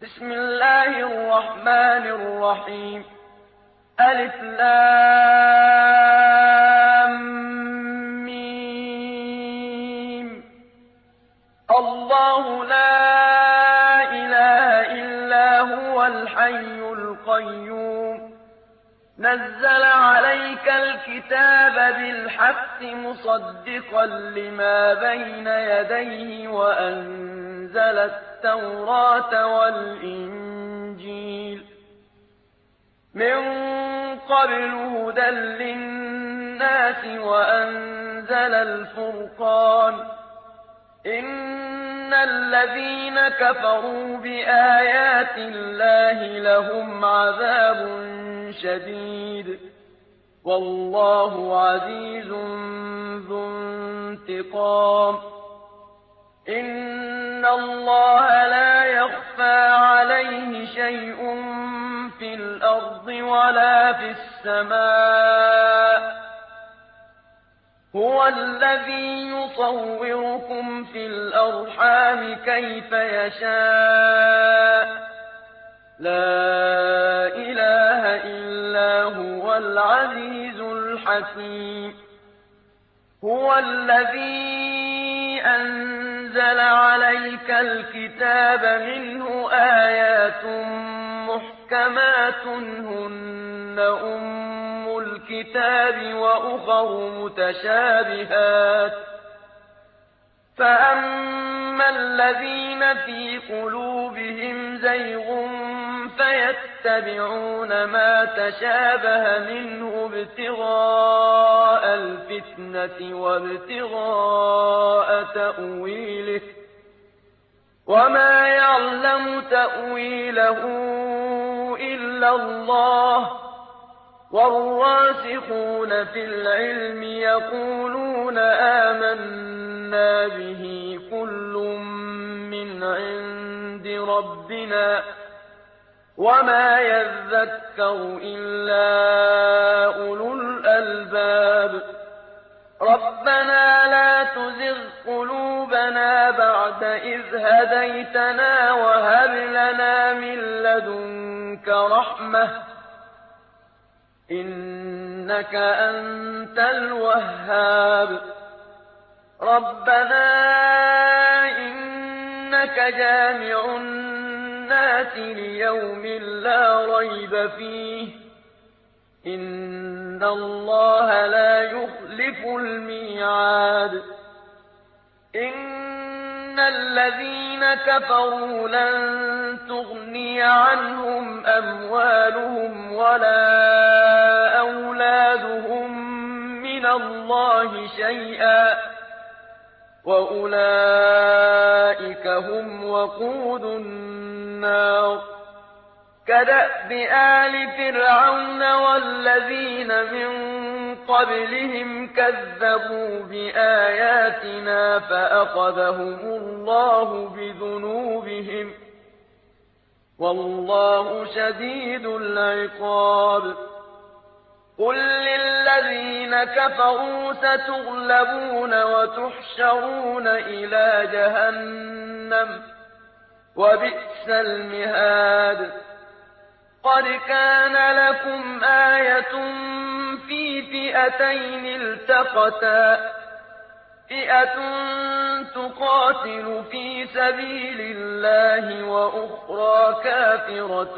بسم الله الرحمن الرحيم ألف لام ميم الله لا إله إلا هو الحي القيوم نزل عليك الكتاب بالحق مصدقا لما بين يديه وأنزل التوراة والإنجيل من قبل هدى للناس وأنزل الفرقان إن الذين كفروا بآيات الله لهم عذاب شديد والله عزيز ذو انتقام إن الله لا يخفى عليه شيء في الأرض ولا في السماء هو الذي يصوركم في الأرحام كيف يشاء لا إله إلا هو العزيز الحكيم هو الذي أنزل عليك الكتاب منه آيات محكمات هن أم الكتاب وأخر متشابهات فأما الذين في قلوبهم زيغ فيتبعون ما تشابه منه ابتغاء الفتنة وابتغاء تأويله وما يعلم تأويله إلا الله والراسخون في العلم يقولون آمنا به كل من عند ربنا وما يذكر إلا أولو الألباب ربنا لا تزغ قلوبنا بعد إذ هديتنا وهب لنا من لدنك رحمة إنك أنت الوهاب ربنا إنك جامع الناس ليوم لا ريب فيه إن الله لا يخلف الميعاد إن الذين كفروا لن تغني عنهم أموالهم ولا أولادهم من الله شيئا وأولئك هم وقود النار كدأب آل فرعون والذين من قبلهم كذبوا بآياتنا فأخذهم الله بذنوبهم والله شديد العقاب قل للذين كفروا ستغلبون وتحشرون إلى جهنم وبئس المهاد قد كان لكم آية في فئتين التقتا فئة تقاتل في سبيل الله وأخرى كافرة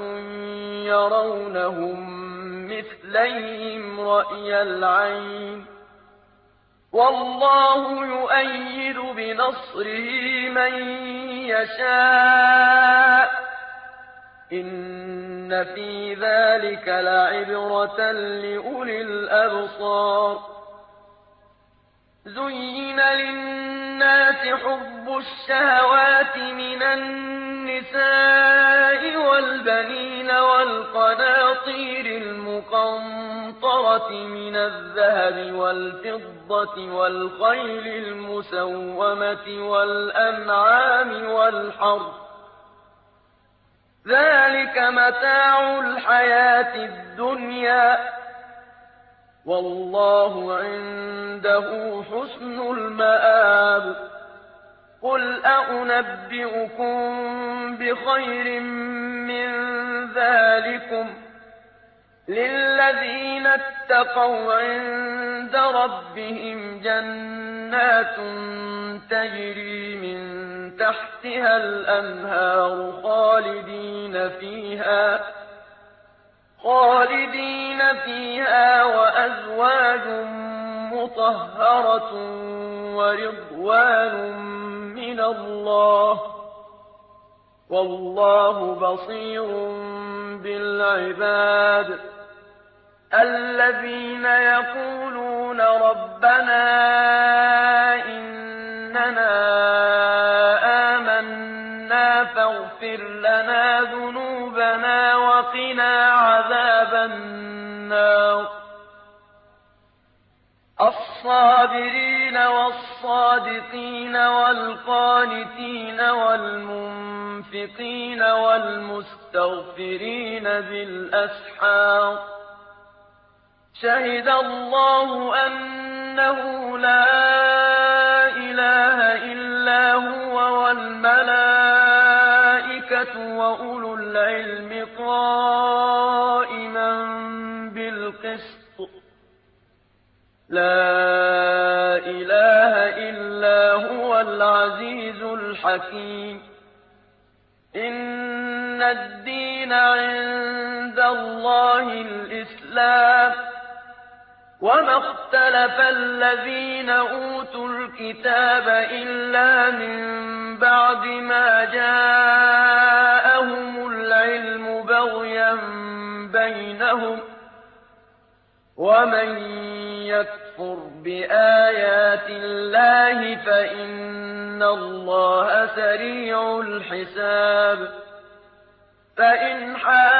يرونهم مثليهم رأي العين والله يؤيد بنصره من يشاء إن في ذلك لعبرة لأولي الأبصار زين للناس حب الشهوات من النساء والبنين والقناطير المقنطرة من الذهب والفضة والخيل المسومة والأنعام والحرث ذلك متاع الحياة الدنيا والله عنده حسن المآب قُلْ أَؤُنَبِّئُكُم بِخَيْرٍ مِّن ذَٰلِكُمْ ۚ لِلَّذِينَ اتَّقَوْا عِندَ رَبِّهِمْ جَنَّاتٌ تَجْرِي مِن تَحْتِهَا الْأَنْهَارُ خَالِدِينَ فِيهَا وَأَزْوَاجٌ مُّطَهَّرَةٌ وَرِضْوَانٌ مِّنَ اللَّهِ ۗ وَاللَّهُ بَصِيرٌ بِالْعِبَادِ الَّذِينَ يَقُولُونَ رَبَّنَا إِنَّنَا آمَنَّا فَاغْفِرْ لَنَا ذُنُوبَنَا وَقِنَا عَذَابَ النَّارِ الصَّابِرِينَ وَالصَّادِقِينَ وَالْقَانِتِينَ وَالْمُنفِقِينَ وَالْمُسْتَغْفِرِينَ بِالْأَسْحَارِ شَهِدَ اللَّهُ أَنَّهُ لَا إِلَٰهَ إِلَّا هُوَ وَالْمَلَائِكَةُ وَأُولُو الْعِلْمِ قَائِمًا بِالْقِسْطِ ۚ لَا إِلَٰهَ إِلَّا هُوَ الْعَزِيزُ الْحَكِيمُ إِنَّ الدِّينَ عِندَ اللَّهِ الْإِسْلَامُ ۗ وَمَا اخْتَلَفَ الَّذِينَ أُوتُوا الْكِتَابَ إِلَّا مِن بَعْدِ مَا جَاءَهُمُ الْعِلْمُ بَغْيًا بَيْنَهُمْ ۗ وَمَن يَكْفُرْ بِآيَاتِ اللَّهِ فَإِنَّ اللَّهَ سَرِيعُ الْحِسَابِ فَإِنْ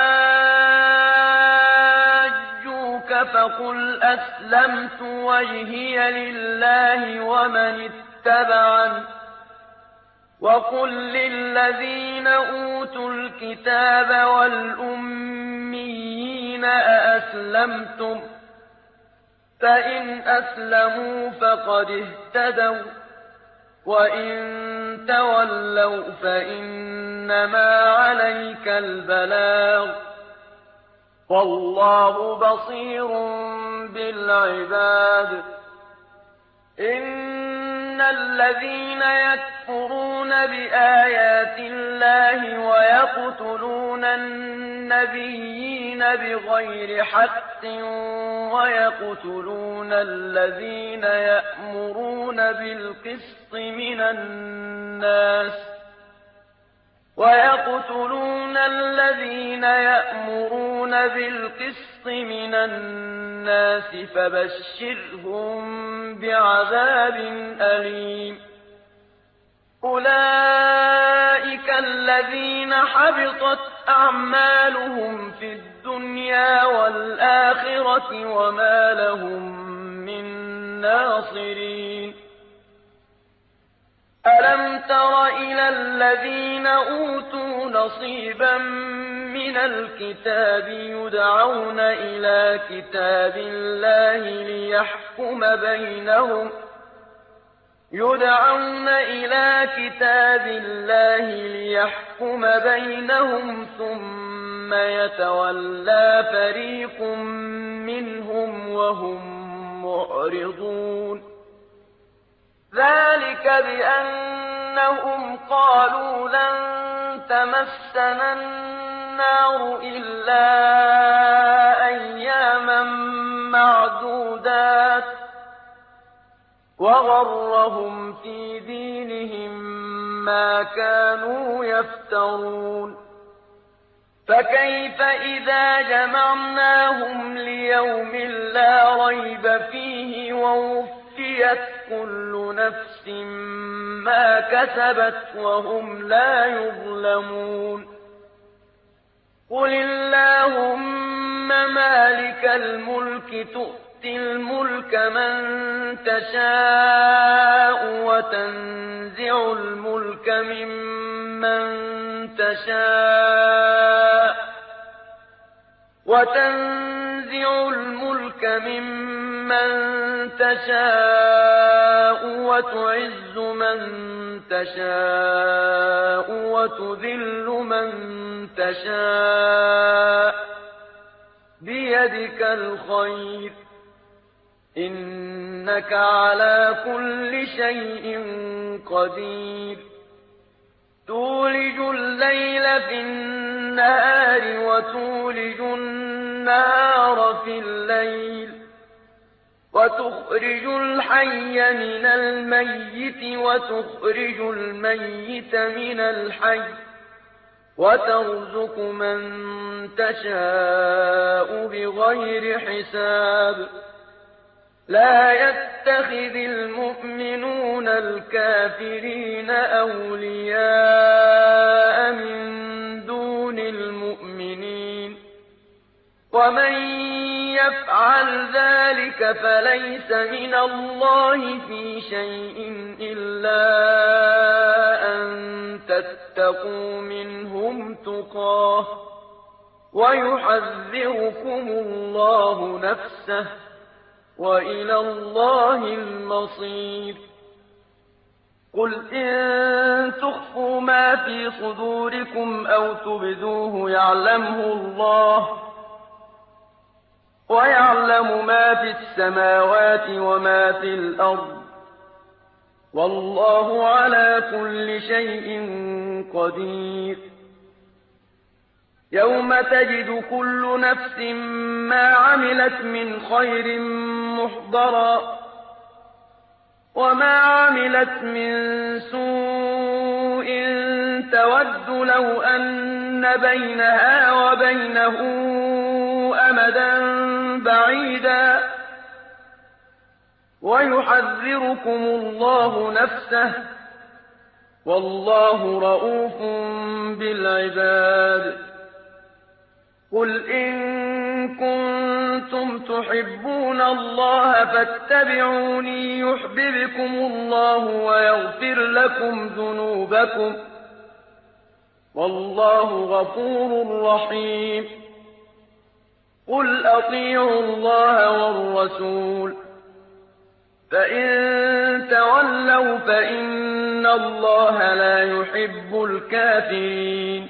حَاجُّوكَ فَقُلْ أَسْلَمْتُ وَجْهِيَ لِلَّهِ وَمَنِ اتَّبَعَنِ ۗ وَقُل لِّلَّذِينَ أُوتُوا الْكِتَابَ وَالْأُمِّيِّينَ أَأَسْلَمْتُمْ ۚ فَإِنْ أَسْلَمُوا فَقَدِ اهْتَدَوا ۖ وَّإِن تَوَلَّوْا فَإِنَّمَا عَلَيْكَ الْبَلَاغُ ۗ وَاللَّهُ بَصِيرٌ بِالْعِبَادِ إِنَّ الَّذِينَ يَكْفُرُونَ بِآيَاتِ اللَّهِ وَيَقْتُلُونَ النَّبِيِّينَ بِغَيْرِ حَقٍّ وَيَقْتُلُونَ الَّذِينَ يَأْمُرُونَ بِالْقِسْطِ مِنَ النَّاسِ فَبَشِّرْهُم بِعَذَابٍ أَلِيمٍ أُولَٰئِكَ الَّذِينَ حَبِطَتْ أَعْمَالُهُمْ فِي الدُّنْيَا وَالْآخِرَةِ وَمَا لَهُم مِّن نَّاصِرِينَ أَلَمْ تَرَ إِلَى الَّذِينَ أُوتُوا نَصِيبًا مِّنَ الْكِتَابِ يُدْعَوْنَ إِلَىٰ كِتَابِ اللَّهِ لِيَحْكُمَ بَيْنَهُمْ ثُمَّ يَتَوَلَّىٰ فَرِيقٌ مِّنْهُمْ وَهُم مُّعْرِضُونَ ذَٰلِكَ بِأَنَّهُمْ قَالُوا لَن تَمَسَّنَا النَّارُ إِلَّا أَيَّامًا مَّعْدُودَاتٍ ۖ وَغَرَّهُمْ فِي دِينِهِم مَّا كَانُوا يَفْتَرُونَ فَكَيْفَ إِذَا جَمَعْنَاهُمْ لِيَوْمٍ لَّا رَيْبَ فِيهِ وَوُفِّيَتْ كُلُّ نَفْسٍ مَّا كَسَبَتْ وَهُمْ لَا يُظْلَمُونَ قُلِ اللَّهُمَّ مَالِكَ الْمُلْكِ تُؤْتِي الْمُلْكَ مَن تَشَاءُ وَتَنزِعُ الْمُلْكَ مِمَّن تَشَاءُ وتعز من تشاء وتذل من تشاء بيدك الخير إنك على كل شيء قدير تولج الليل في النهار وتولج النهار في الليل وتخرج الحي من الميت وتخرج الميت من الحي وترزق من تشاء بغير حساب لا يتخذ المؤمنون الكافرين أولياء من دون المؤمنين ومن يفعل ذلك فليس من الله في شيء إلا أن تتقوا منهم تقاه ويحذركم الله نفسه وإلى الله المصير قل إن تخفوا ما في صدوركم أو تبدوه يعلمه الله ويعلم ما في السماوات وما في الأرض والله على كل شيء قدير يوم تجد كل نفس ما عملت من خير محضرا وما عملت من سوء تود لو أن بينها وبينه أمدا بعيدا ويحذركم الله نفسه والله رءوف بالعباد قل إن كنتم تحبون الله فاتبعوني يحببكم الله ويغفر لكم ذنوبكم والله غفور رحيم قل أطيعوا الله والرسول فإن تولوا فإن الله لا يحب الكافرين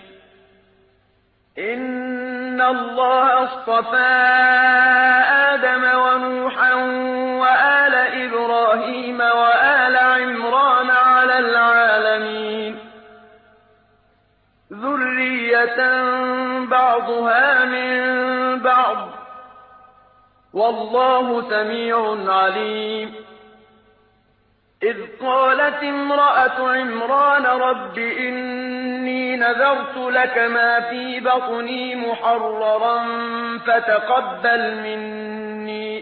إن الله اصطفى آدم ونوحا وآل إبراهيم وآل عمران على العالمين ذرية بعضها من بعض والله سميع عليم إذ قالت امرأة عمران رب إني نذرت لك ما في بطني محررا فتقبل مني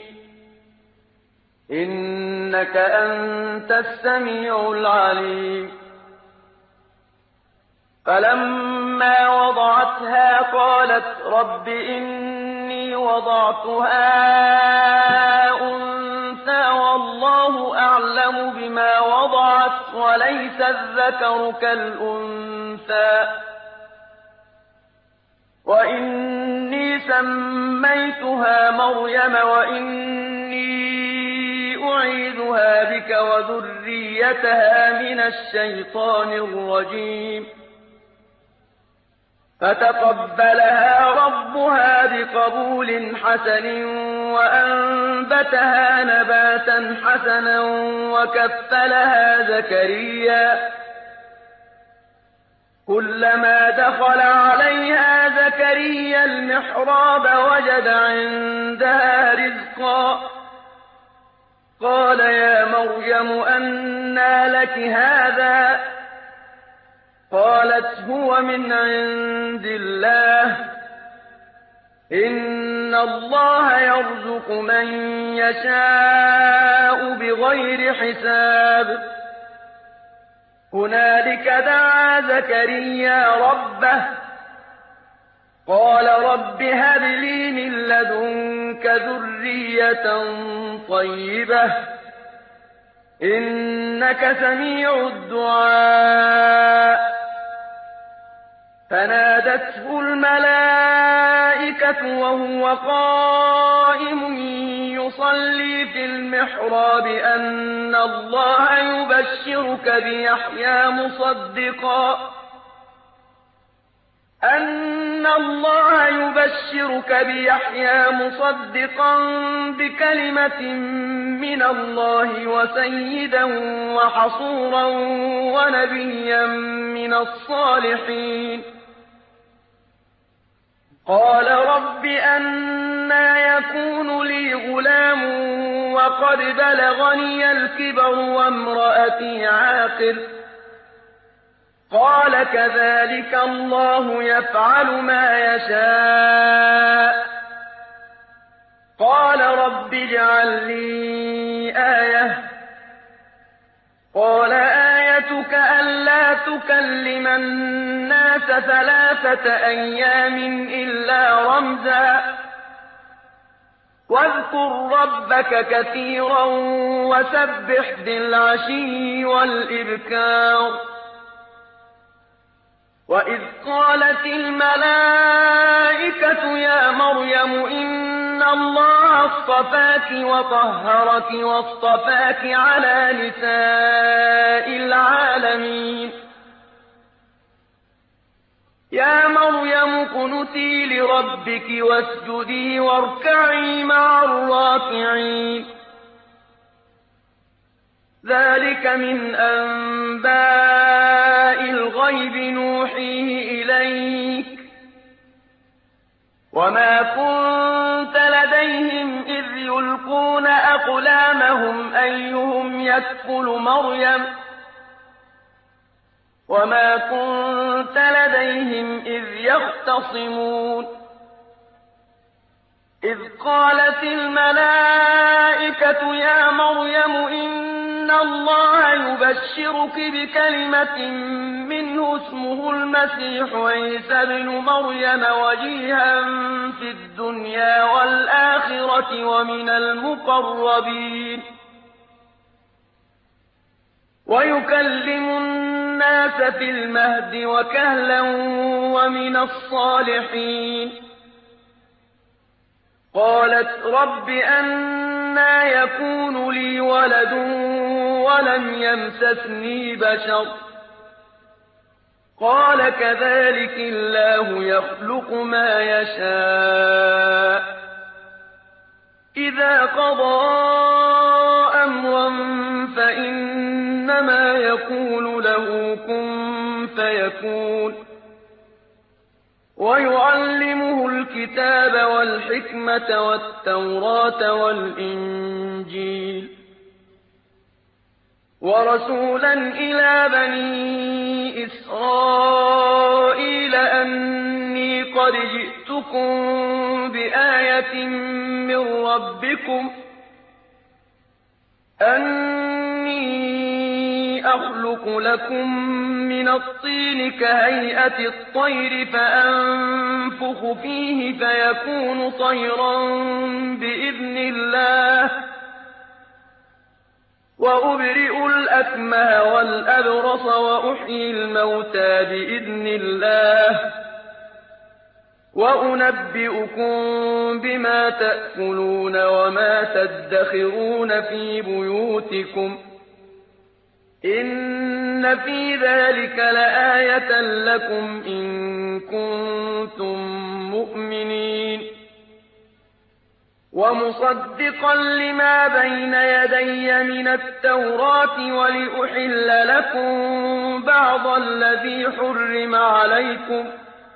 إنك أنت السميع العليم فلما وضعتها قالت رب إني وضعتها أنثى والله أعلم بما وضعت وليس الذكر كالأنثى وإني سميتها مريم وإني أعيذها بك وذريتها من الشيطان الرجيم فتقبلها ربها بقبول حسن وأنبتها نباتا حسنا وكفلها زكريا كلما دخل عليها زكريا المحراب وجد عندها رزقا قال يا مريم أنى لك هذا قالت هو من عند الله إن الله يرزق من يشاء بغير حساب هنالك دعا زكريا ربه قال رب هب لي من لدنك ذرية طيبة إنك سميع الدعاء فنادته الملائكة وهو قائم يصلي في المحراب أن الله يبشرك بيحيى مصدقا بكلمة من الله وسيدا وحصورا ونبيا من الصالحين قال رب أنى يكون لي غلام وقد بلغني الكبر وامرأتي عاقر قال كذلك الله يفعل ما يشاء قال رب اجعل لي آية قال آيتك ألا تكلم الناس 3 أيام إلا رمزا واذكر ربك كثيرا وسبح بالعشي والإبكار وإذ قالت الملائكة يا مريم إن الله اصطفاك وطهرك واصطفاك على نساء العالمين يا مريم اقنتي لربك واسجدي واركعي مع الراكعين ذلك من أنباء الغيب نوحيه إليك وما كنت لديهم إذ يلقون أقلامهم أيهم يكفل مريم وما كنت لديهم إذ يختصمون إذ قالت الملائكة يا مريم إن الله يبشرك بكلمة منه اسمه المسيح عيسى ابن مريم وجيها في الدنيا والآخرة ومن المقربين ويكلم الناس في المهد وكهلا ومن الصالحين قالت رب أنى يكون لي ولد ولم يمسسني بشر قال كذلك الله يخلق ما يشاء إذا قضى أمرا فإنما يقول له كن فيكون ويعلمه الكتاب والحكمة والتوراة والإنجيل ورسولا إلى بني إسرائيل أني قد جئتكم بآية من ربكم أني أخلق لكم من الطين كهيئة الطير فأنفخ فيه فيكون طيرا بإذن الله وأبرئ الأكمه والأبرص وأحيي الموتى بإذن الله وأنبئكم بما تأكلون وما تدخرون في بيوتكم إن في ذلك لآية لكم إن كنتم مؤمنين ومصدقا لما بين يدي من التوراة ولأحل لكم بعض الذي حرم عليكم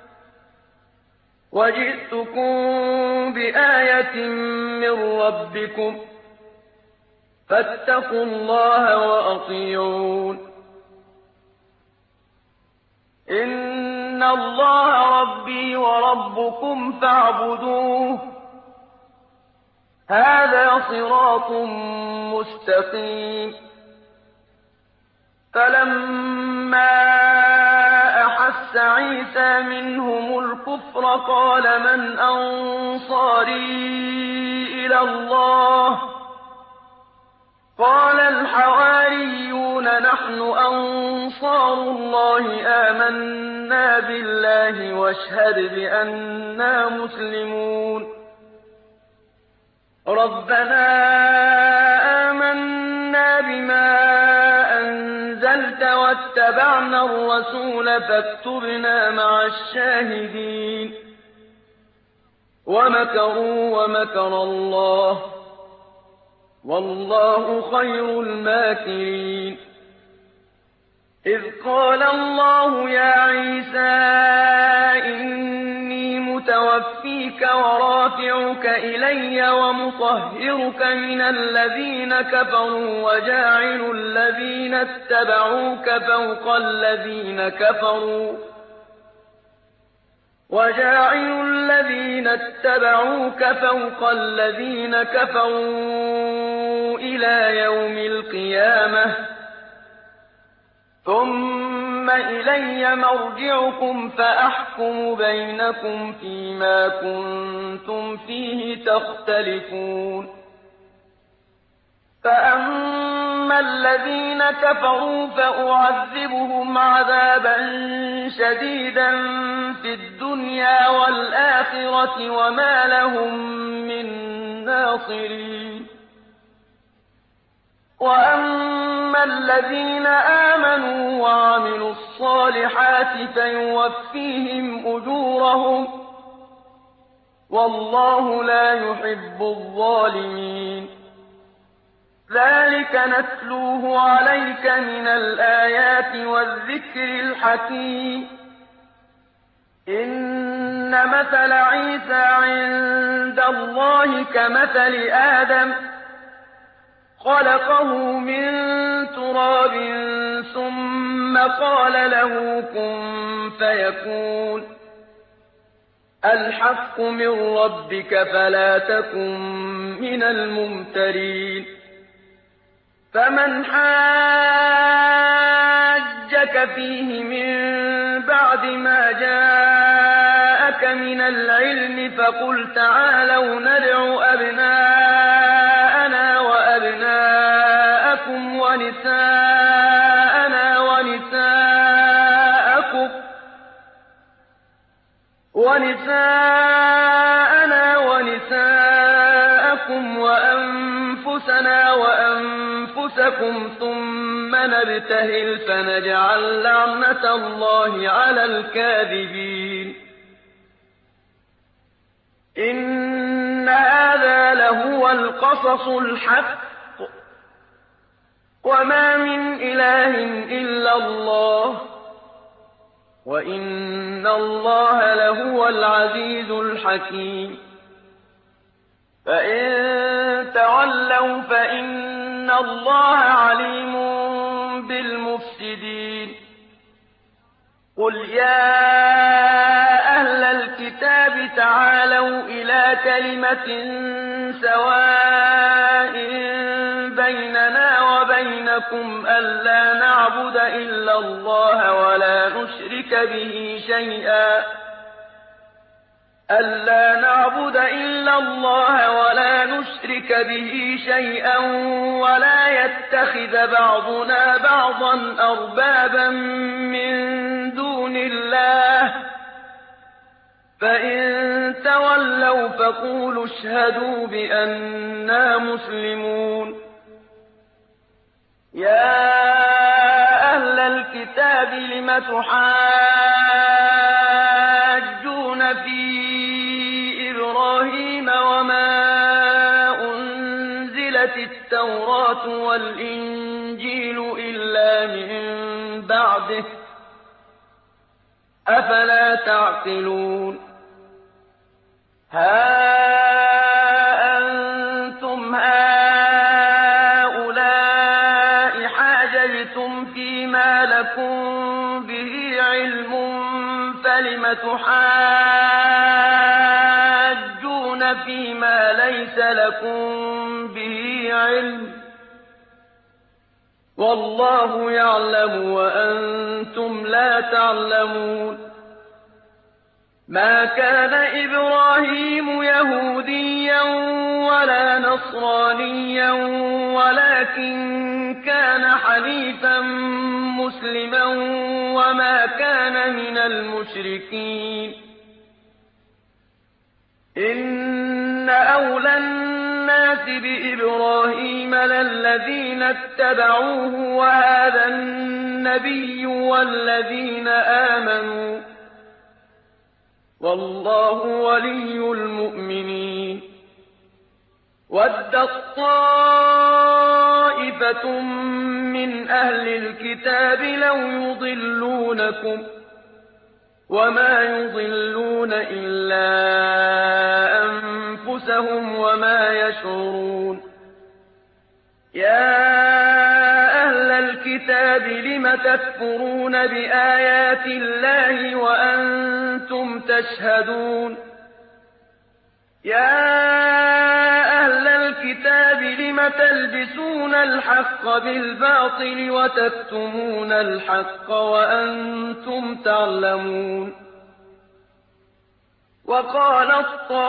وجئتكم بآية من ربكم فاتقوا الله وأطيعون إن الله ربي وربكم فاعبدوه هذا صراط مستقيم فلما أحس عيسى منهم الكفر قال من أنصاري إلى الله قال الحواريون نحن أنصار الله آمنا بالله واشهد بأننا مسلمون ربنا آمنا بما أنزلت واتبعنا الرسول فاكتبنا مع الشاهدين ومكروا ومكر الله والله خير الماكرين إذ قال الله يا عيسى إني متوفيك ورافعك إلي ومطهرك من الذين كفروا وجاعل الذين اتبعوك فوق الذين كفروا إلى يوم القيامة ثم إلي مرجعكم فأحكم بينكم فيما كنتم فيه تختلفون فأما الذين كفروا فأعذبهم عذابا شديدا في الدنيا والآخرة وما لهم من ناصرين وأما الذين آمنوا وعملوا الصالحات فيوفيهم أجورهم والله لا يحب الظالمين ذلك نتلوه عليك من الآيات والذكر الحكيم إن مثل عيسى عند الله كمثل آدم خلقه من تراب ثم قال له كن فيكون الحق من ربك فلا تكن من الممترين فمن حاجك فيه من بعد ما جاءك من العلم فقل تعالوا ندع أبناءنا وأبناءكم ونساءنا ونساءكم وأنفسنا وأنفسكم ثم نبتهل فنجعل لعنة الله على الكاذبين إن هذا لهو القصص الحق وما من إله إلا الله وإن الله لهو العزيز الحكيم فإن تولوا فإن الله عليم بالمفسدين قل يا أهل الكتاب تعالوا إلى كلمة سواء بيننا وبينكم ألا نعبد إلا الله ولا نشرك به شيئا ولا يتخذ بعضنا بعضا أربابا من دون الله فإن تولوا فقولوا اشهدوا بأننا مسلمون يا أهل الكتاب لم تحاجون في إبراهيم وما أنزلت التوراة والإنجيل إلا من بعده أفلا تعقلون ها أنتم هؤلاء حاججتم فيما لكم به علم فلم تحاجون فيما ليس لكم به علم والله يعلم وأنتم لا تعلمون ما كان إبراهيم يهوديا ولا نصرانيا ولكن كان حنيفا مسلما وما كان من المشركين إن أولى الناس بإبراهيم للذين اتبعوه وهذا النبي والذين آمنوا والله ولي المؤمنين وَدَّت طَّائِفَةٌ من أهل الكتاب لو يضلونكم وما يضلون إلا أنفسهم وما يشعرون يا أهل الكتاب لم تكفرون بآيات الله وأنتم تشهدون يا أهل الكتاب لم تلبسون الحق بالباطل وتكتمون الحق وأنتم تعلمون وقالت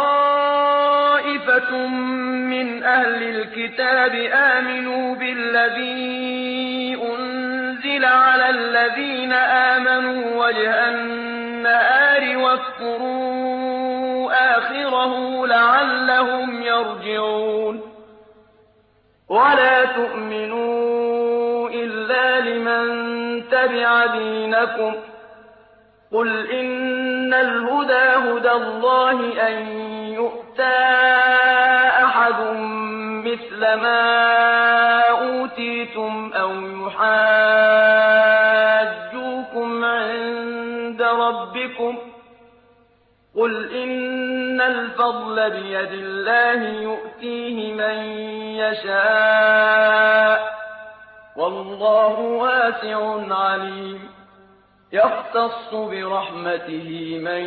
طائفة من أهل الكتاب آمنوا بالذي أنزل على الذين آمنوا وجه النهار واكفروا آخره لعلهم يرجعون ولا تؤمنوا إلا لمن تبع دينكم قل إن الهدى هدى الله أن يؤتى أحد مثل ما أوتيتم أو يحاجوكم عند ربكم قل إن الفضل بيد الله يؤتيه من يشاء والله واسع عليم يختص برحمته من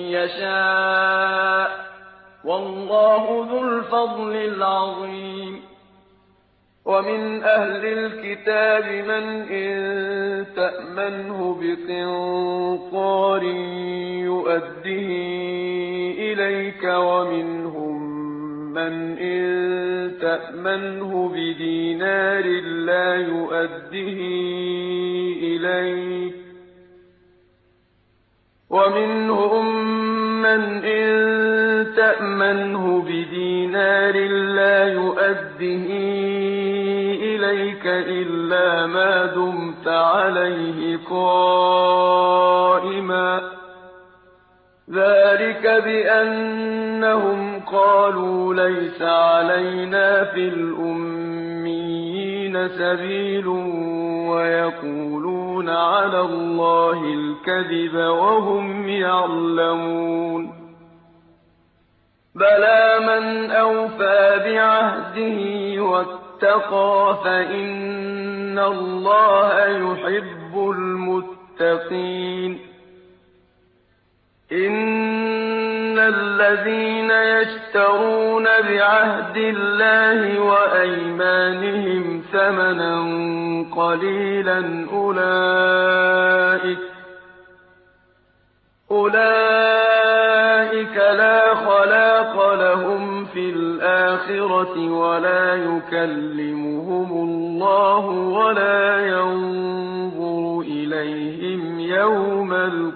يشاء والله ذو الفضل العظيم ومن أهل الكتاب من إن تأمنه بقنطار يؤده إليك ومنهم من إن تأمنه بدينار لا يؤده إليك ومنهم من إن تأمنه بدينار لا يؤده إليك إلا ما دمت عليه قائما ذلك بأنهم قالوا ليس علينا في الأميين سبيل ويقولون على الله الكذب وهم يعلمون بلى من أوفى بعهده واتقى فإن الله يحب المتقين إن الذين يشترون بعهد الله وأيمانهم ثمنا قليلا أولئك لا خلاق لهم في الآخرة ولا يكلمهم الله ولا ينظر إليهم يوم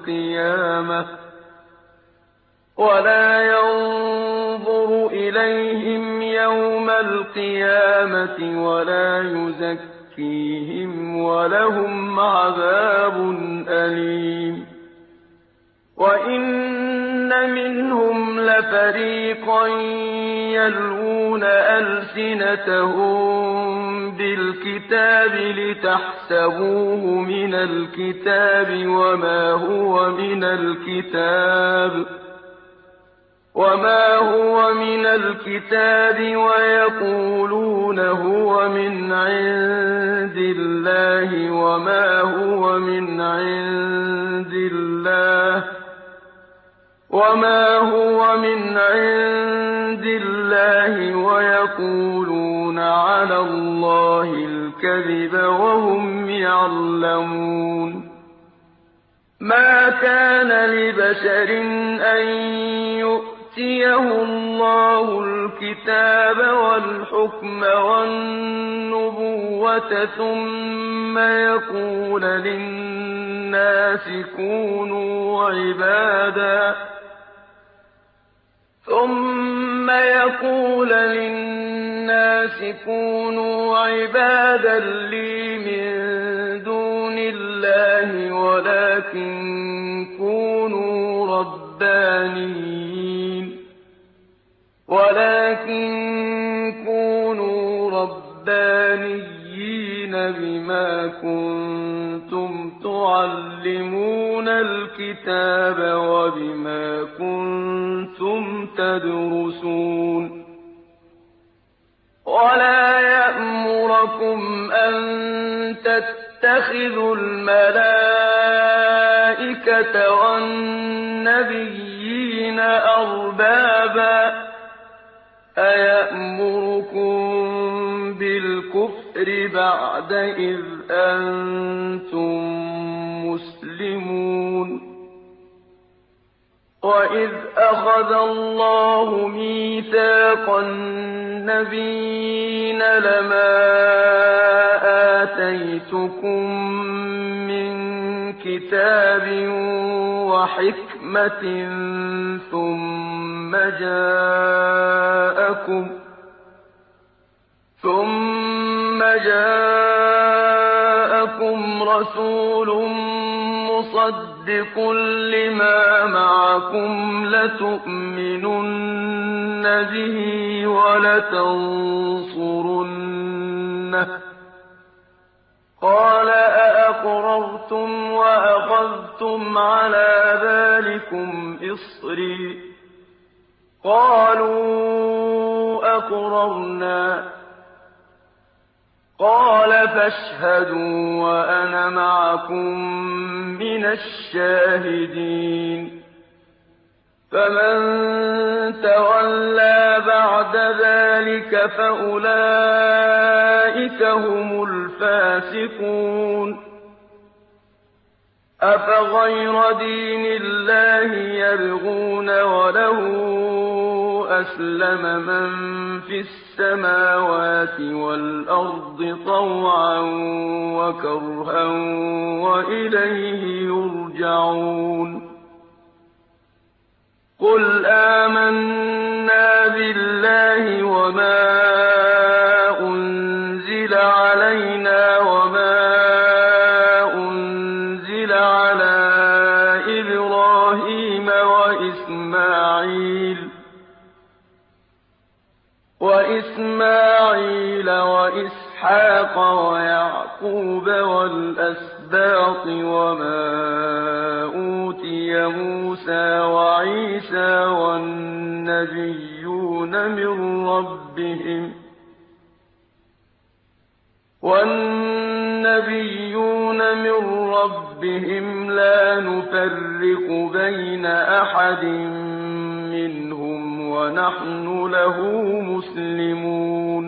القيامة ولا يزكيهم ولهم عذاب أليم وإن منهم لفريقا يلوون ألسنتهم بالكتاب لتحسبوه من الكتاب وما هو من الكتاب ويقولون هو من عند الله وما هو من عند الله ويقولون على الله الكذب وهم يعلمون ما كان لبشر أن يؤتى يُؤْتِيَهُ اللَّهُ الْكِتَابَ وَالْحُكْمَ وَالنُّبُوَّةَ ثُمَّ يَقُولَ لِلنَّاسِ كُونُوا عِبَادًا لِّي مِن دُونِ اللَّهِ ولكن كونوا ربانيين بما كنتم تعلمون الكتاب وبما كنتم تدرسون ولا يأمركم أن تتخذوا الملائكة والنبيين أربابا أَيَأْمُرُكُم بِالْكُفْرِ بَعْدَ إِذْ أَنتُم مُّسْلِمُونَ وَإِذْ أَخَذَ اللَّهُ مِيثَاقَ النَّبِيِّينَ لَمَا آتَيْتُكُم مِّن كِتَابٍ وَحِكْمَةٍ ثُمَّ جَاءَكُمْ رَسُولٌ مُّصَدِّقٌ لِّمَا مَعَكُمْ لَتُؤْمِنُنَّ بِهِ وَلَتَنصُرُنَّهُ ۚ قَالَ أَأَقْرَرْتُمْ وَأَخَذْتُمْ عَلَىٰ ذَٰلِكُمْ إِصْرِي ۖ قَالُوا أَقْرَرْنَا ۚ قَالَ فَاشْهَدُوا وَأَنَا مَعَكُم مِّنَ الشَّاهِدِينَ فَمَن تَوَلَّىٰ بَعْدَ ذَٰلِكَ فَأُولَٰئِكَ هُمُ الْفَاسِقُونَ أَفَغَيْرَ دِينِ اللَّهِ يَبْغُونَ وَلَهُ أَسْلَمَ مَن فِي السَّمَاوَاتِ وَالْأَرْضِ طَوْعًا وَكَرْهًا وَإِلَيْهِ يُرْجَعُونَ قُلْ آمَنَّا بِاللَّهِ وَمَا أُنزِلَ عَلَيْنَا وَمَا أُنزِلَ عَلَىٰ إِبْرَاهِيمَ وَإِسْمَاعِيلَ وَإِسْحَاقَ وَيَعْقُوبَ وَالْأَسْبَاطِ وَمَا أُوتِيَ مُوسَىٰ وَعِيسَىٰ وَالنَّبِيُّونَ مِن رَّبِّهِمْ لَا نُفَرِّقُ بَيْنَ أَحَدٍ مِّنْهُمْ وَنَحْنُ لَهُ مُسْلِمُونَ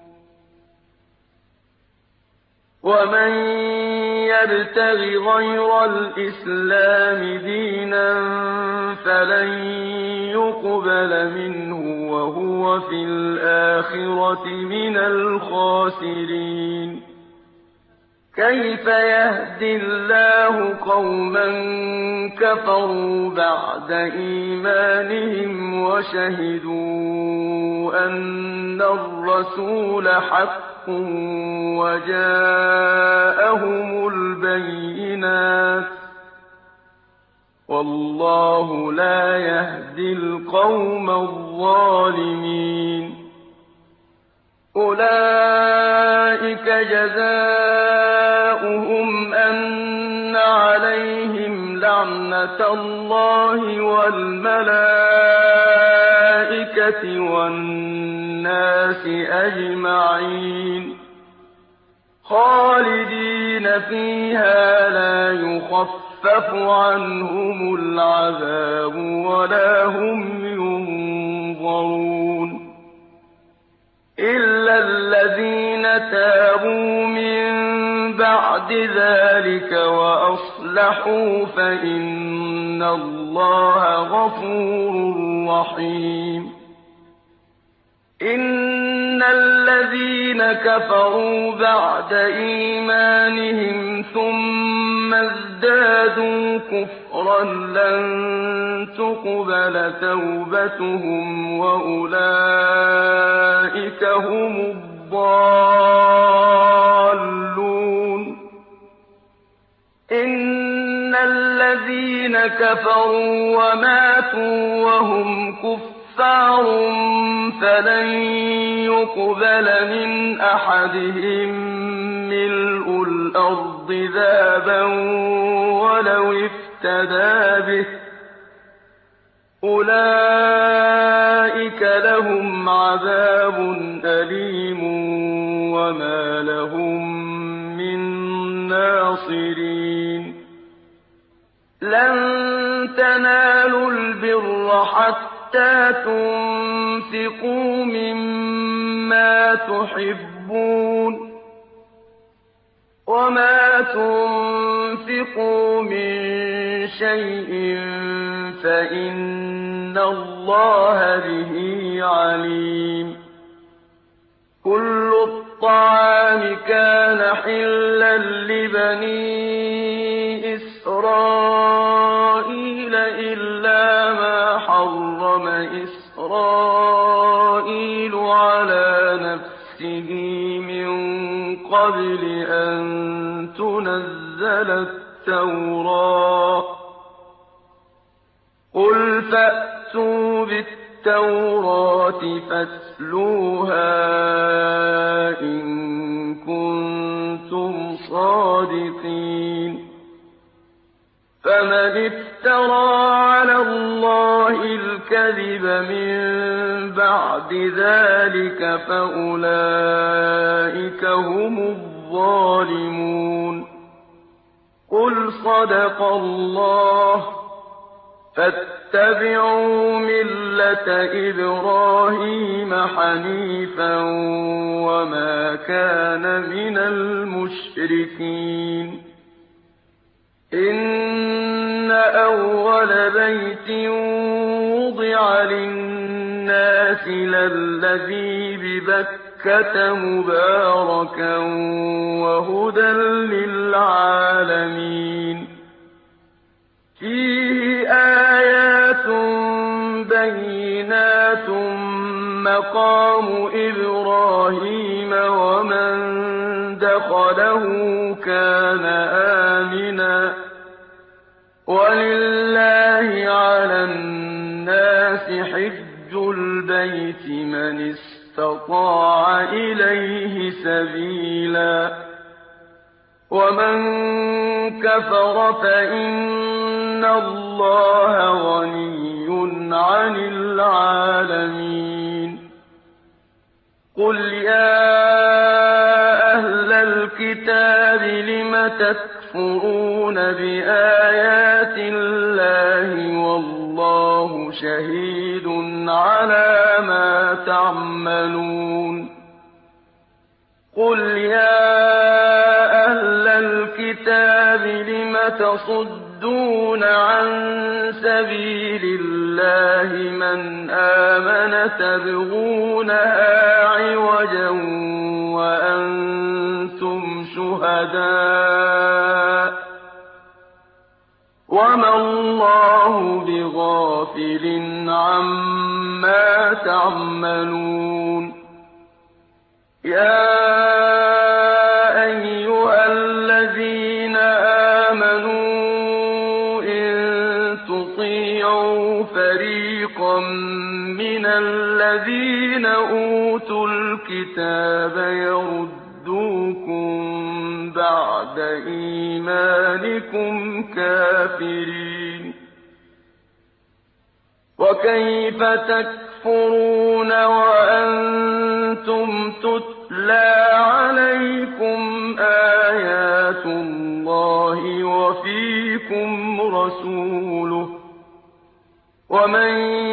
وَمَن يَبْتَغِ غَيْرَ الْإِسْلَامِ دِينًا فَلَن يُقْبَلَ مِنْهُ وَهُوَ فِي الْآخِرَةِ مِنَ الْخَاسِرِينَ كَيْفَ يَهْدِي اللَّهُ قَوْمًا كَفَرُوا بَعْدَ إِيمَانِهِمْ وَشَهِدُوا أَنَّ الرَّسُولَ حَقٌّ وَجَاءَهُمُ الْبَيِّنَاتُ ۚ وَاللَّهُ لَا يَهْدِي الْقَوْمَ الظَّالِمِينَ أُولَٰئِكَ جَزَاؤُهُمْ أَنَّ عَلَيْهِمْ لَعْنَةَ اللَّهِ وَالْمَلَائِكَةِ وَالنَّاسِ أَجْمَعِينَ خَالِدِينَ فِيهَا لَا يُخَفَّفُ عَنْهُمُ الْعَذَابُ وَلَا هُمْ يُنظَرُونَ إِلَّا الَّذِينَ تَابُوا مِن بَعْدِ ذَٰلِكَ وَأَصْلَحُوا فَإِنَّ اللَّهَ غَفُورٌ رحيم إن الذين كفروا بعد إيمانهم ثم ازدادوا كفرا لن تقبل توبتهم وأولئك هم الضالون إن الذين كفروا وماتوا وهم كفار فلن يقبل من أحدهم ملء الأرض ذهبا ولو افتدى به أولئك لهم عذاب أليم وما لهم من ناصرين لن تنالوا البر حتى تنفقوا مما تحبون وما تنفقوا من شيء فإن الله به عليم كل الطعام كان حلا لبني إسرائيل إلا ما حرم إسرائيل على نفسه من قبل أن تنزل التوراة قل فأتوا بالتوراة فاتلوها إن كنتم صادقين فمن افترى على الله الكذب من بعد ذلك فأولئك هم الظالمون قل صدق الله فاتبعوا ملة إبراهيم حنيفا وما كان من المشركين إن أول بيت وضع للناس للذي ببكة مباركا وهدى للعالمين فيه آيات بينات مقام إبراهيم ومن دخله كان آمنا ولله على الناس حج البيت من استطاع إليه سبيلا ومن كفر فإن الله غني عن العالمين قل يا أهل الكتاب لم تكفرون بآيات الله والله شهيد على ما تعملون قل يا أهل الكتاب لم تصدون عن سبيل الله من آمن تبغونها عوجا وأنتم شهداء وما الله بغافل عما تعملون يا أيها الذين آمنوا إن تطيعوا فريقا من الذين أوتوا الكتاب يردوكم بعد إيمانكم كافرين وكيف تكفرون وأنتم تتلى عليكم آيات الله وفيكم رسوله ومن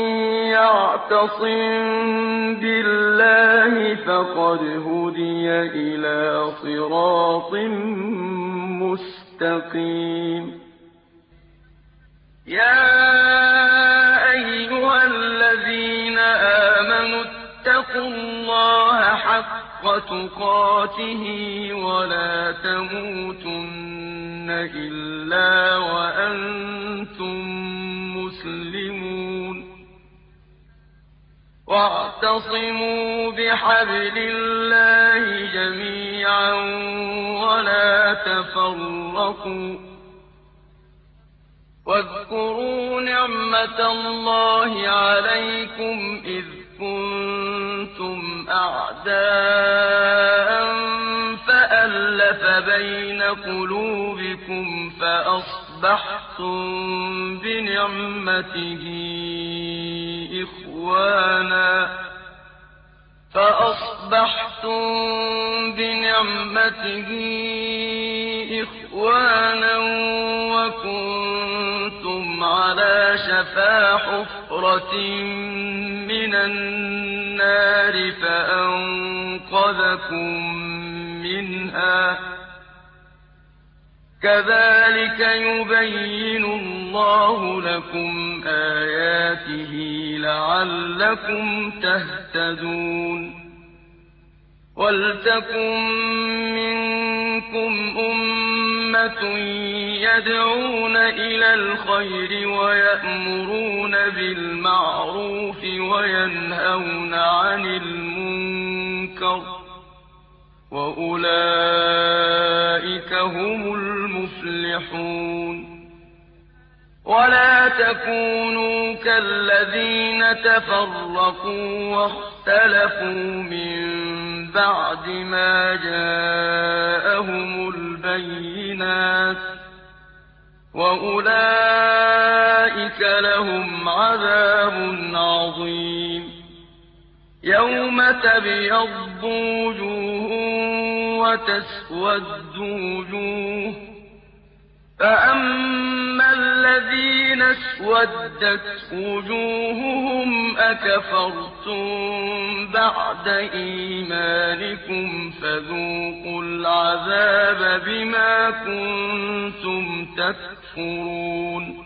يعتصم بالله فقد هدي إلى صراط مستقيم يا أيها الذين فاتقوا الله حق تقاته ولا تموتن إلا وأنتم مسلمون واعتصموا بحبل الله جميعا ولا تفرقوا واذكروا نعمة الله عليكم إذ كنتم أعداء فألف بين قلوبكم فأصبحتم بنعمته إخوانا وكنتم على شفا حفرة من النار فأنقذكم منها كذلك يبين الله لكم آياته لعلكم تهتدون ولتكن منكم أمة يدعون إلى الخير ويأمرون بالمعروف وينهون عن المنكر وأولئك هم المفلحون ولا تكونوا كالذين تفرقوا واختلفوا من بعد ما جاءهم البينات وأولئك لهم عذاب عظيم يوم تبيض وجوه وتسود وجوه فأما الذين اسودت وجوههم أكفرتم بعد إيمانكم فذوقوا العذاب بما كنتم تكفرون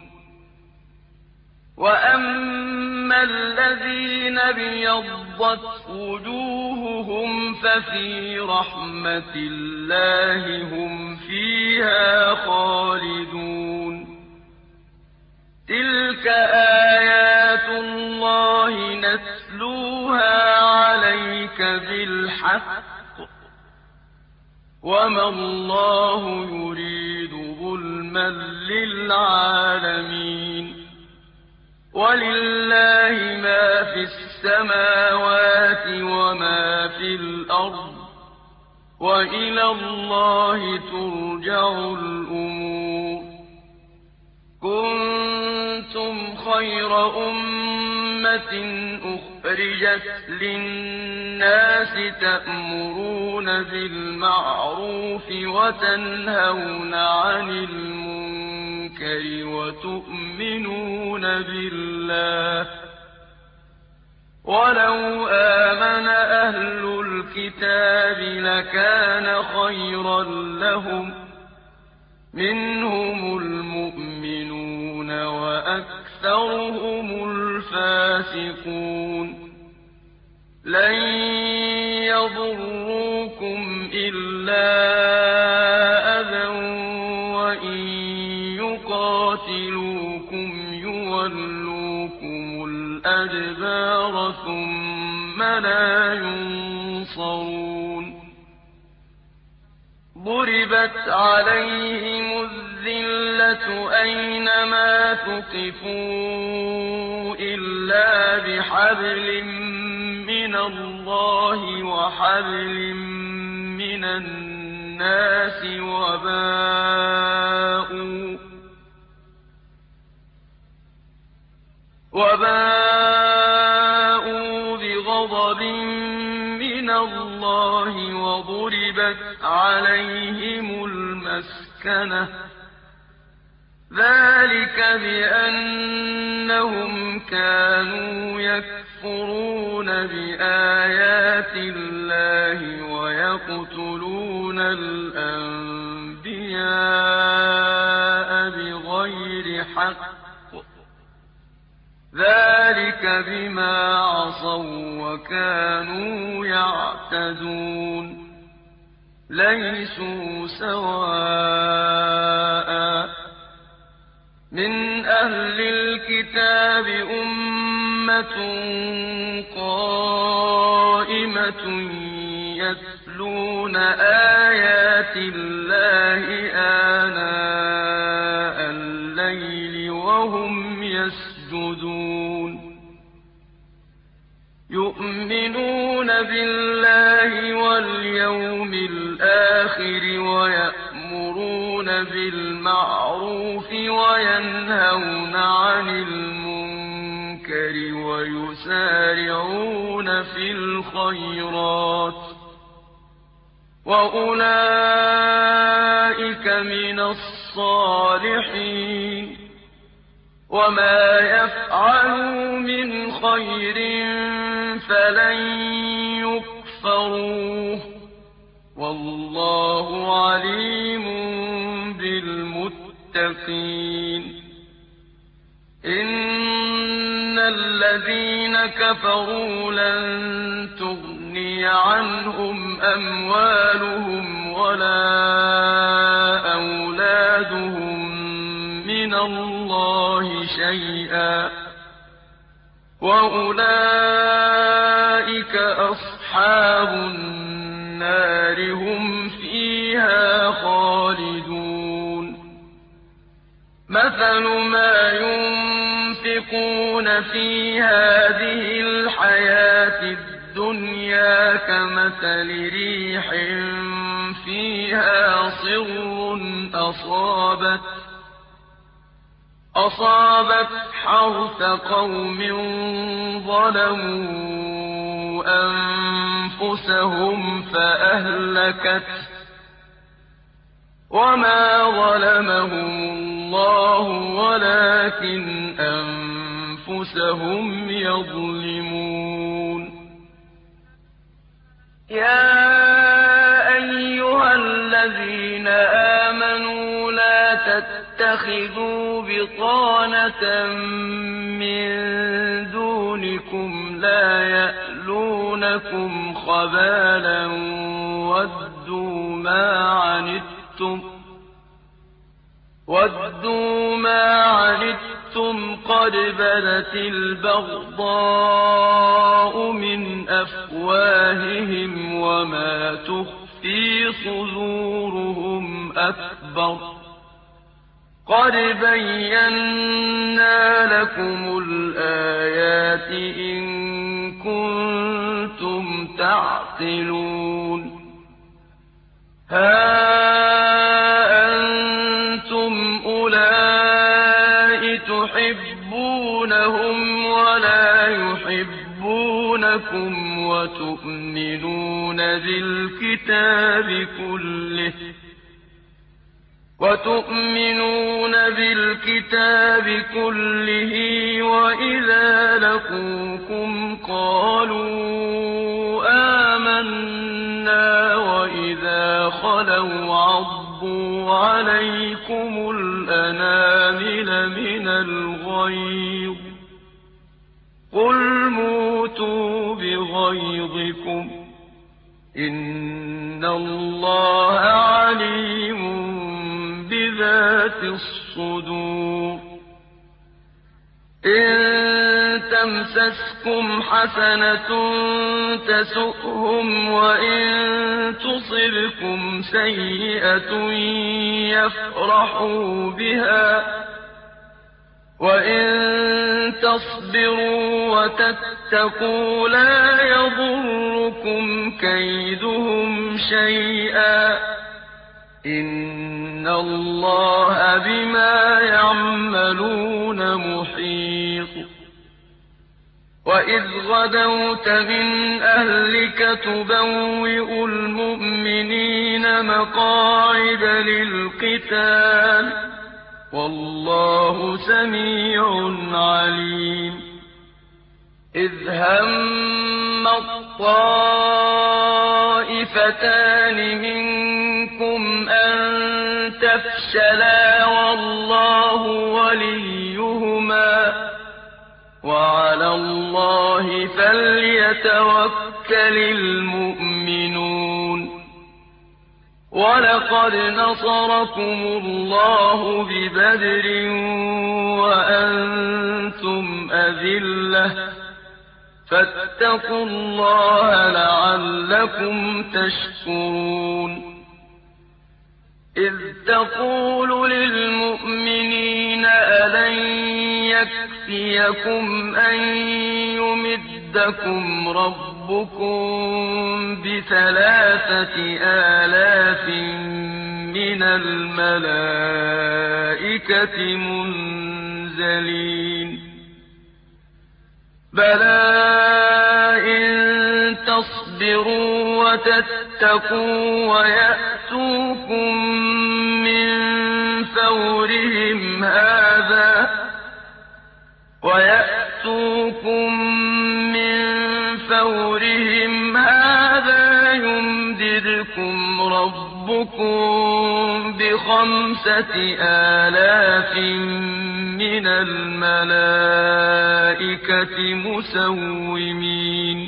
وأما الذين ابيضت وجوههم ففي رحمة الله هم فيها خالدون تلك آيات الله نتلوها عليك بالحق وما الله يريد ظلما للعالمين ولله ما في السماوات وما في الأرض وإلى الله ترجع الأمور كنتم خير أمة أخرجت للناس تأمرون بالمعروف وتنهون عن المنكر وتؤمنون بالله ولو آمن أهل الكتاب لكان خيرا لهم منهم المؤمنون وأكثرهم الفاسقون لن يضروكم إلا أذى وإن يقاتلوكم يولوكم الأدبار ثم لا ينصرون ضربت عليهم الذلة أينما ثقفوا إلا بحبل من الله وحبل من الناس وباءوا بغضب من الله وضربت عليهم المسكنة ذلك بأنهم كانوا يكفرون بآيات الله ويقتلون الأنبياء بغير حق ذلك بما عَصَوا وَّكَانُوا يَعْتَدُونَ لَيْسُوا سَوَاءً ۗ مِّنْ أَهْلِ الْكِتَابِ أُمَّةٌ قَائِمَةٌ يَتْلُونَ آيَاتِ اللَّهِ آنَاءَ اللَّيْلِ وَهُمْ يَسْجُدُونَ يُؤْمِنُونَ بِاللَّهِ وَالْيَوْمِ الْآخِرِ وَيَأْمُرُونَ بِالْمَعْرُوفِ وَيَنْهَوْنَ عَنِ الْمُنكَرِ وَيُسَارِعُونَ فِي الْخَيْرَاتِ وَأُولَٰئِكَ مِنَ الصَّالِحِينَ وَمَا يَفْعَلُوا مِنْ خَيْرٍ فَلَن يُكْفَرُوهُ ۗ وَاللَّهُ عَلِيمٌ بِالْمُتَّقِينَ إِنَّ الَّذِينَ كَفَرُوا لَن تُغْنِيَ عَنْهُمْ أَمْوَالُهُمْ وَلَا أَوْلَادُهُم مِّنَ اللَّهِ شَيْئًا ۖ وَأُولَٰئِكَ أَصْحَابُ النَّارِ ۖ هُمْ فِيهَا خَالِدُونَ مَثَلُ مَا يُنفِقُونَ فِي هَٰذِهِ الْحَيَاةِ الدُّنْيَا كَمَثَلِ رِيحٍ فِيهَا صِرٌّ أَصَابَتْ حَرْثَ قَوْمٍ ظَلَمُوا أَنفُسَهُمْ فَأَهْلَكَتْهُ ۚ وَمَا ظَلَمَهُمُ اللَّهُ وَلَٰكِنْ أَنفُسَهُمْ يَظْلِمُونَ يَا أَيُّهَا الَّذِينَ آمَنُوا لَا تَتَّخِذُوا بِطَانَةً مِّن دُونِكُمْ لَا يَأْلُونَكُمْ خَبَالًا وَدُّوا مَا عَنِتُّمْ قَدْ بَدَتِ الْبَغْضَاءُ مِنْ أَفْوَاهِهِمْ وَمَا تُخْفِي صُدُورُهُمْ أَكْبَرُ ۚ قَدْ بَيَّنَّا لَكُمُ الْآيَاتِ إِن كُنتُمْ تَعْقِلُونَ هَا أَنتُمْ أُولَاءِ تُحِبُّونَهُمْ وَلَا يُحِبُّونَكُمْ وَتُؤْمِنُونَ بِالْكِتَابِ كُلِّهِ وَإِذَا لَقُوكُمْ قَالُوا آمَنَّا وَإِذَا خَلَوْا عَضُّوا عَلَيْكُمُ الْأَنَامِلَ مِنَ الْغَيْظِ ۚ قُلْ مُوتُوا بِغَيْظِكُمْ ۗ إِنَّ اللَّهَ عَلِيمٌ بِذَاتِ الصُّدُورِ إِن تَمْسَسْكُمْ حَسَنَةٌ تَسُؤْهُمْ وَإِن تُصِبْكُمْ سَيِّئَةٌ يَفْرَحُوا بِهَا ۖ وَإِن تَصْبِرُوا وَتَتَّقُوا لَا يَضُرُّكُمْ كَيْدُهُمْ شَيْئًا ۗ إِنَّ اللَّهَ بِمَا يَعْمَلُونَ مُحِيطٌ وَإِذْ غَدَوْتَ مِنْ أَهْلِكَ تُبَوِّئُ الْمُؤْمِنِينَ مَقَاعِدَ لِلْقِتَالِ ۗ وَاللَّهُ سَمِيعٌ عَلِيمٌ إِذْ هَمَّ الطَّائِفَتَانِ مِنكُمْ أَن تَفْشَلَا وَاللَّهُ وَلِيُّهُمَا ۗ وَعَلَى وعلى اللَّهِ فَلْيَتَوَكَّلِ الْمُؤْمِنُونَ وَلَقَدْ نَصَرَكُمُ اللَّهُ بِبَدْرٍ وَأَنتُمْ أَذِلَّةٌ فَاتَّقُوا اللَّهَ لَعَلَّكُمْ تَشْكُرُونَ إِذْ تَقُولُ لِلْمُؤْمِنِينَ أَلَن يَكْفِيَكُمْ أَن يُمِدَّكُمْ رَبُّكُم ب3,000 مِّنَ الْمَلَائِكَةِ مُنزَلِينَ بَلَىٰ إِن تَصْبِرُوا وَتَتَّقُوا وَيَأْتُوكُم مِّن فَوْرِهِمْ هَٰذَا يُمْدِدْكُمْ رَبُّكُم ب5,000 مِّنَ الْمَلَائِكَةِ مُسَوِّمِينَ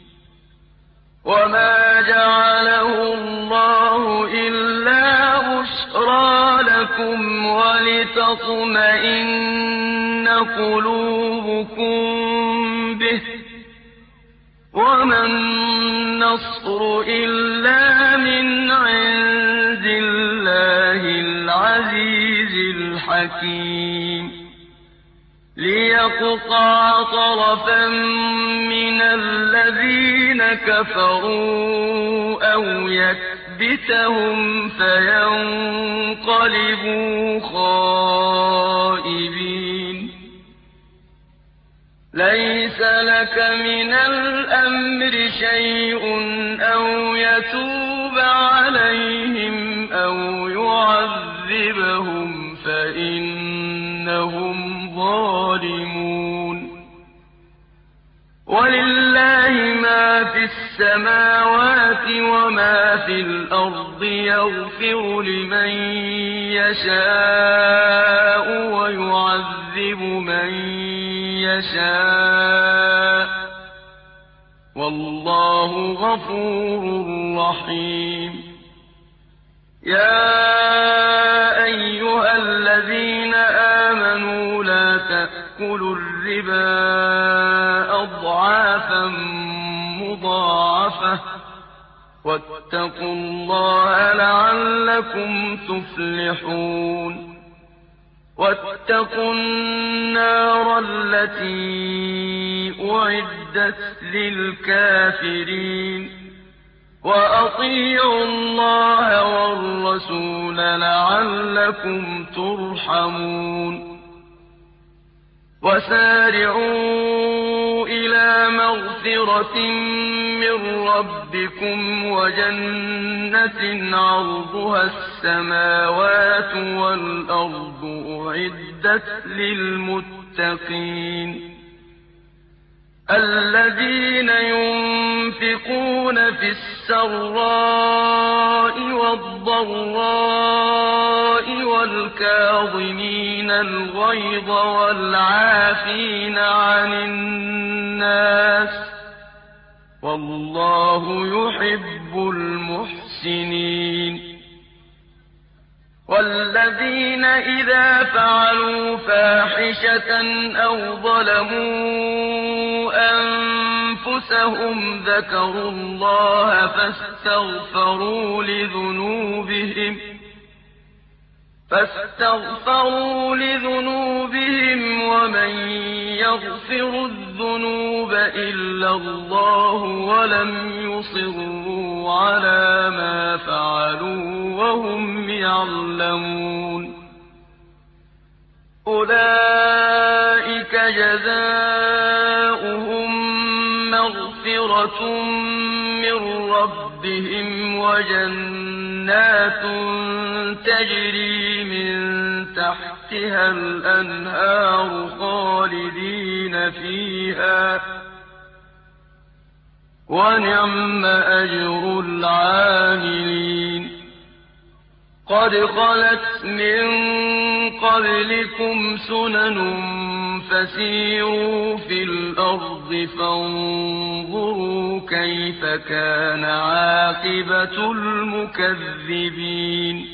وَمَا جَعَلَهُ اللَّهُ إِلَّا بُشْرَىٰ لَكُمْ وَلِتَطْمَئِنَّ قُلُوبُكُم بِهِ ۗ وَمَا النَّصْرُ إِلَّا مِنْ عِندِ اللَّهِ الْعَزِيزِ الْحَكِيمِ لِيَقْطَعَ طَرَفًا مِّنَ الَّذِينَ كَفَرُوا أَوْ يَكْبِتَهُمْ فَيَنقَلِبُوا خَائِبِينَ لَيْسَ لَكَ مِنَ الْأَمْرِ شَيْءٌ أَوْ يَتُوبَ عَلَيْهِمْ أَوْ يُعَذِّبَهُمْ فَإِنَّهُمْ ظَالِمُونَ وَلِلَّهِ مَا فِي السَّمَاوَاتِ وَمَا فِي الْأَرْضِ يَغْفِرُ لِمَن يَشَاءُ وَيُعَذِّبُ مَن يَشَاءُ ۗ وَاللَّهُ غَفُورٌ رَّحِيمٌ يَا أَيُّهَا الَّذِينَ آمَنُوا لَا تَأْكُلُوا الرِّبَا أَضْعَافًا مُّضَاعَفَةً ۖ وَاتَّقُوا اللَّهَ لَعَلَّكُمْ تُفْلِحُونَ وَاتَّقُوا النَّارَ الَّتِي أُعِدَّتْ لِلْكَافِرِينَ وَأَطِيعُوا اللَّهَ وَالرَّسُولَ لَعَلَّكُمْ تُرْحَمُونَ وَسَارِعُوا إِلَىٰ مَغْفِرَةٍ مِّن رَّبِّكُمْ وَجَنَّةٍ عَرْضُهَا السَّمَاوَاتُ وَالْأَرْضُ أُعِدَّتْ لِلْمُتَّقِينَ الَّذِينَ يُنفِقُونَ فِي السَّرَّاءِ وَالضَّرَّاءِ وَالْكَاظِمِينَ الْغَيْظَ وَالْعَافِينَ عَنِ النَّاسِ ۗ وَاللَّهُ يُحِبُّ الْمُحْسِنِينَ وَالَّذِينَ إِذَا فَعَلُوا فَاحِشَةً أَوْ ظَلَمُوا أَنفُسَهُمْ ذَكَرُوا اللَّهَ فَاسْتَغْفَرُوا لِذُنُوبِهِمْ وَمَن يَغْفِرُ الذُّنُوبَ إِلَّا اللَّهُ وَلَمْ يُصِرُّوا عَلَىٰ مَا فَعَلُوا وَهُمْ يَعْلَمُونَ أُولَٰئِكَ جَزَاؤُهُم مَّغْفِرَةٌ مِّن رَّبِّهِمْ وَجَنَّاتٌ تَجْرِي مِن تَحْتِهَا الْأَنْهَارُ خَالِدِينَ فِيهَا ۚ وَنِعْمَ أَجْرُ الْعَامِلِينَ قَدْ خَلَتْ مِن قَبْلِكُمْ سُنَنٌ فَسِيرُوا فِي الْأَرْضِ فَانظُرُوا كَيْفَ كَانَ عَاقِبَةُ الْمُكَذِّبِينَ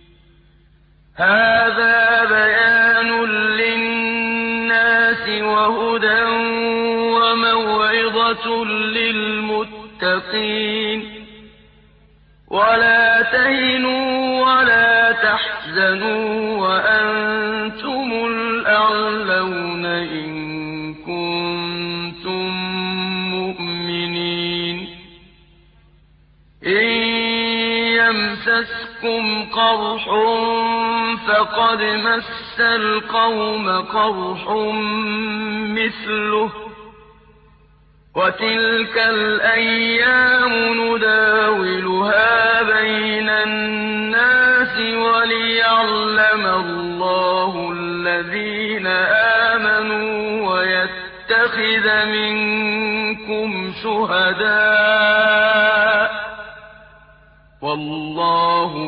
هَٰذَا بَيَانٌ لِّلنَّاسِ وَهُدًى وَمَوْعِظَةٌ لِّلْمُتَّقِينَ وَلَا تَهِنُوا وَلَا تَحْزَنُوا وَأَنتُمُ الْأَعْلَوْنَ إِن كُنتُم مُّؤْمِنِينَ إِن يَمْسَسْكُمْ قَرْحٌ فَقَدْ مَسَّ الْقَوْمَ قَرْحٌ مِّثْلُهُ ۚ وَتِلْكَ الْأَيَّامُ نُدَاوِلُهَا بَيْنَ النَّاسِ وَلِيَعْلَمَ اللَّهُ الَّذِينَ آمَنُوا وَيَتَّخِذَ مِنكُمْ شُهَدَاءَ ۗ وَاللَّهُ